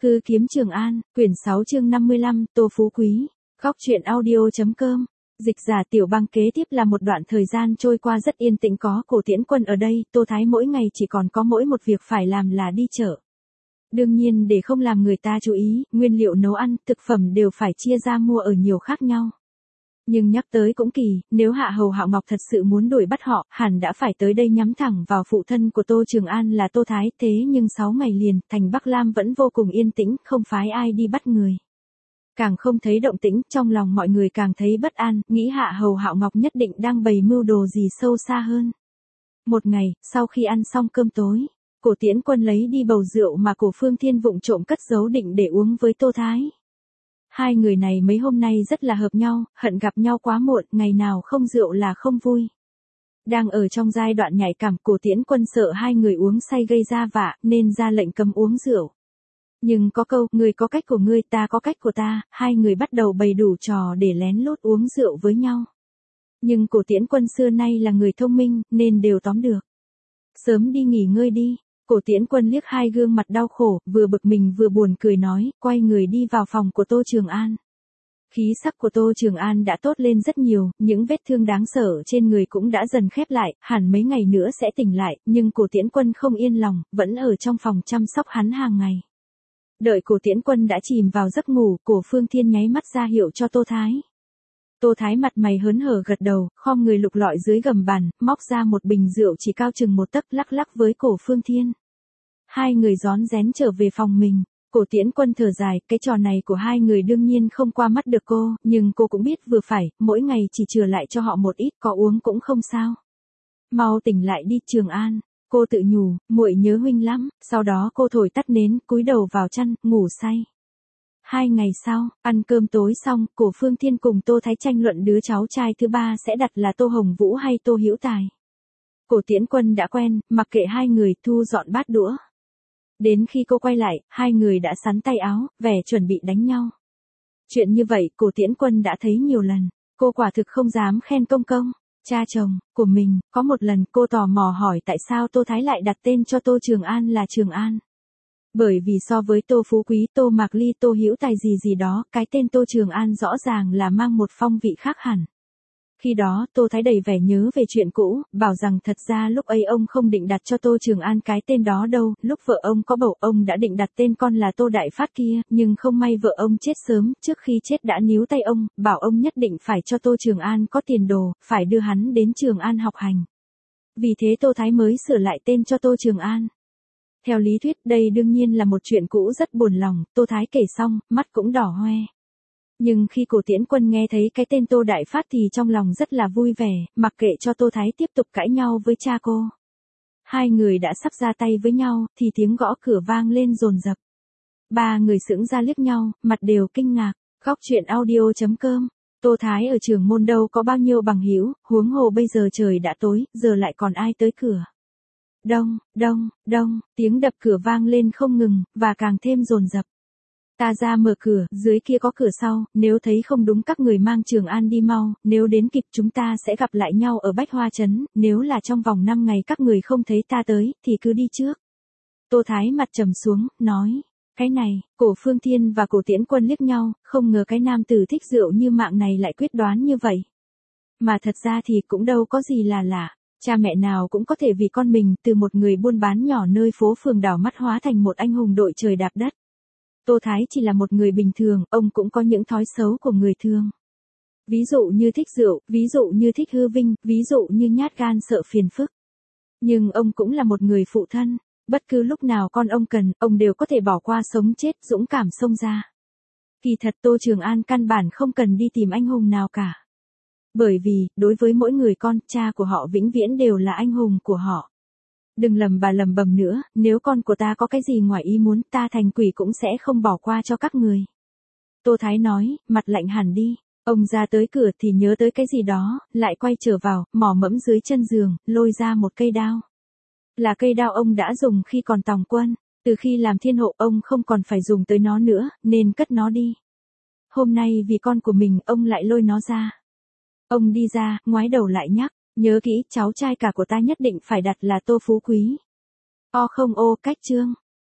Hư kiếm Trường An, quyển 6 chương 55, Tô Phú Quý. Góc truyện audio.com. Dịch giả Tiểu Bang. Kế tiếp là một đoạn thời gian trôi qua rất yên tĩnh, có Cổ Tiễn Quân ở đây, Tô Thái mỗi ngày chỉ còn có mỗi một việc phải làm là đi chợ. Đương nhiên để không làm người ta chú ý, nguyên liệu nấu ăn, thực phẩm đều phải chia ra mua ở nhiều khác nhau. Nhưng nhắc tới cũng kỳ, nếu Hạ Hầu Hạo Ngọc thật sự muốn đuổi bắt họ, hẳn đã phải tới đây nhắm thẳng vào phụ thân của Tô Trường An là Tô Thái. Thế nhưng 6 ngày liền, thành Bắc Lam vẫn vô cùng yên tĩnh, không phái ai đi bắt người. Càng không thấy động tĩnh, trong lòng mọi người càng thấy bất an, nghĩ Hạ Hầu Hạo Ngọc nhất định đang bày mưu đồ gì sâu xa hơn. Một ngày, sau khi ăn xong cơm tối, Cổ Tiễn Quân lấy đi bầu rượu mà Cổ Phương Thiên vụng trộm cất giấu định để uống với Tô Thái. Hai người này mấy hôm nay rất là hợp nhau, hận gặp nhau quá muộn, ngày nào không rượu là không vui. Đang ở trong giai đoạn nhạy cảm, Cổ Tiễn Quân sợ hai người uống say gây ra vạ, nên ra lệnh cấm uống rượu. Nhưng có câu, người có cách của ngươi, ta có cách của ta, hai người bắt đầu bày đủ trò để lén lút uống rượu với nhau. Nhưng Cổ Tiễn Quân xưa nay là người thông minh, nên đều tóm được. Sớm đi nghỉ ngơi đi. Cổ Tiễn Quân liếc hai gương mặt đau khổ, vừa bực mình vừa buồn cười nói, quay người đi vào phòng của Tô Trường An. Khí sắc của Tô Trường An đã tốt lên rất nhiều, những vết thương đáng sợ trên người cũng đã dần khép lại, hẳn mấy ngày nữa sẽ tỉnh lại, nhưng Cổ Tiễn Quân không yên lòng, vẫn ở trong phòng chăm sóc hắn hàng ngày. Đợi Cổ Tiễn Quân đã chìm vào giấc ngủ, Cổ Phương Thiên nháy mắt ra hiệu cho Tô Thái. Tô Thái mặt mày hớn hở gật đầu, khom người lục lọi dưới gầm bàn, móc ra một bình rượu chỉ cao chừng một tấc lắc lắc với Cổ Phương Thiên. Hai người rón rén trở về phòng mình. Cổ Tiễn Quân thở dài, cái trò này của hai người đương nhiên không qua mắt được cô, nhưng cô cũng biết vừa phải, mỗi ngày chỉ chừa lại cho họ một ít, có uống cũng không sao. Mau tỉnh lại đi Trường An, cô tự nhủ, muội nhớ huynh lắm, sau đó cô thổi tắt nến, cúi đầu vào chăn, ngủ say. 2 ngày sau, ăn cơm tối xong, Cổ Phương Thiên cùng Tô Thái tranh luận đứa cháu trai thứ ba sẽ đặt là Tô Hồng Vũ hay Tô Hữu Tài. Cổ Tiễn Quân đã quen, mặc kệ hai người, thu dọn bát đũa. Đến khi cô quay lại, hai người đã sắn tay áo, vẻ chuẩn bị đánh nhau. Chuyện như vậy, Cổ Tiễn Quân đã thấy nhiều lần, cô quả thực không dám khen công công, cha chồng, của mình. Có một lần cô tò mò hỏi tại sao Tô Thái lại đặt tên cho Tô Trường An là Trường An. Bởi vì so với Tô Phú Quý, Tô Mạc Ly, Tô Hữu Tài gì đó, cái tên Tô Trường An rõ ràng là mang một phong vị khác hẳn. Khi đó, Tô Thái đầy vẻ nhớ về chuyện cũ, bảo rằng thật ra lúc ấy ông không định đặt cho Tô Trường An cái tên đó đâu, lúc vợ ông có bầu, ông đã định đặt tên con là Tô Đại Phát kia, nhưng không may vợ ông chết sớm, trước khi chết đã níu tay ông, bảo ông nhất định phải cho Tô Trường An có tiền đồ, phải đưa hắn đến Trường An học hành. Vì thế Tô Thái mới sửa lại tên cho Tô Trường An. Theo lý thuyết, đây đương nhiên là một chuyện cũ rất buồn lòng, Tô Thái kể xong, mắt cũng đỏ hoe. Nhưng khi Cổ Tiễn Quân nghe thấy cái tên Tô Đại Phát thì trong lòng rất là vui vẻ, mặc kệ cho Tô Thái tiếp tục cãi nhau với cha cô. Hai người đã sắp ra tay với nhau, thì tiếng gõ cửa vang lên dồn dập. Ba người sững ra liếc nhau, mặt đều kinh ngạc. Góc truyện audio.com. Tô Thái ở Trường Môn đâu có bao nhiêu bằng hữu, huống hồ bây giờ trời đã tối, giờ lại còn ai tới cửa. Đông, đông, đông, tiếng đập cửa vang lên không ngừng, và càng thêm dồn dập. Ta ra mở cửa, dưới kia có cửa sau, nếu thấy không đúng các người mang Trường An đi mau, nếu đến kịp chúng ta sẽ gặp lại nhau ở Bách Hoa Trấn, nếu là trong vòng 5 ngày các người không thấy ta tới, thì cứ đi trước. Tô Thái mặt trầm xuống, nói, cái này, Cổ Phương Thiên và Cổ Tiễn Quân liếc nhau, không ngờ cái nam tử thích rượu như mạng này lại quyết đoán như vậy. Mà thật ra thì cũng đâu có gì là lạ. Cha mẹ nào cũng có thể vì con mình, từ một người buôn bán nhỏ nơi phố phường đảo mắt hóa thành một anh hùng đội trời đạp đất. Tô Thái chỉ là một người bình thường, ông cũng có những thói xấu của người thường. Ví dụ như thích rượu, ví dụ như thích hư vinh, ví dụ như nhát gan sợ phiền phức. Nhưng ông cũng là một người phụ thân, bất cứ lúc nào con ông cần, ông đều có thể bỏ qua sống chết, dũng cảm xông ra. Kỳ thật Tô Trường An căn bản không cần đi tìm anh hùng nào cả. Bởi vì, đối với mỗi người con, cha của họ vĩnh viễn đều là anh hùng của họ. Đừng lầm bầm nữa, nếu con của ta có cái gì ngoài ý muốn, ta thành quỷ cũng sẽ không bỏ qua cho các người. Tô Thái nói, mặt lạnh hẳn đi. Ông ra tới cửa thì nhớ tới cái gì đó, lại quay trở vào, mò mẫm dưới chân giường, lôi ra một cây đao. Là cây đao ông đã dùng khi còn tòng quân, từ khi làm thiên hộ ông không còn phải dùng tới nó nữa, nên cất nó đi. Hôm nay vì con của mình, ông lại lôi nó ra. Ông đi ra, ngoái đầu lại nhắc, nhớ kỹ, cháu trai cả của ta nhất định phải đặt là Tô Phú Quý. Cách chương.